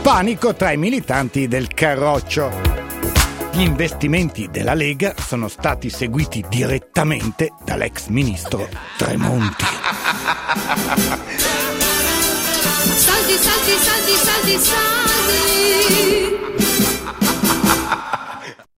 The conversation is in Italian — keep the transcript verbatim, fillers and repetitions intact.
Panico tra i militanti del Carroccio. Gli investimenti della Lega sono stati seguiti direttamente dall'ex ministro Tremonti. Saldi, saldi, saldi, saldi, saldi.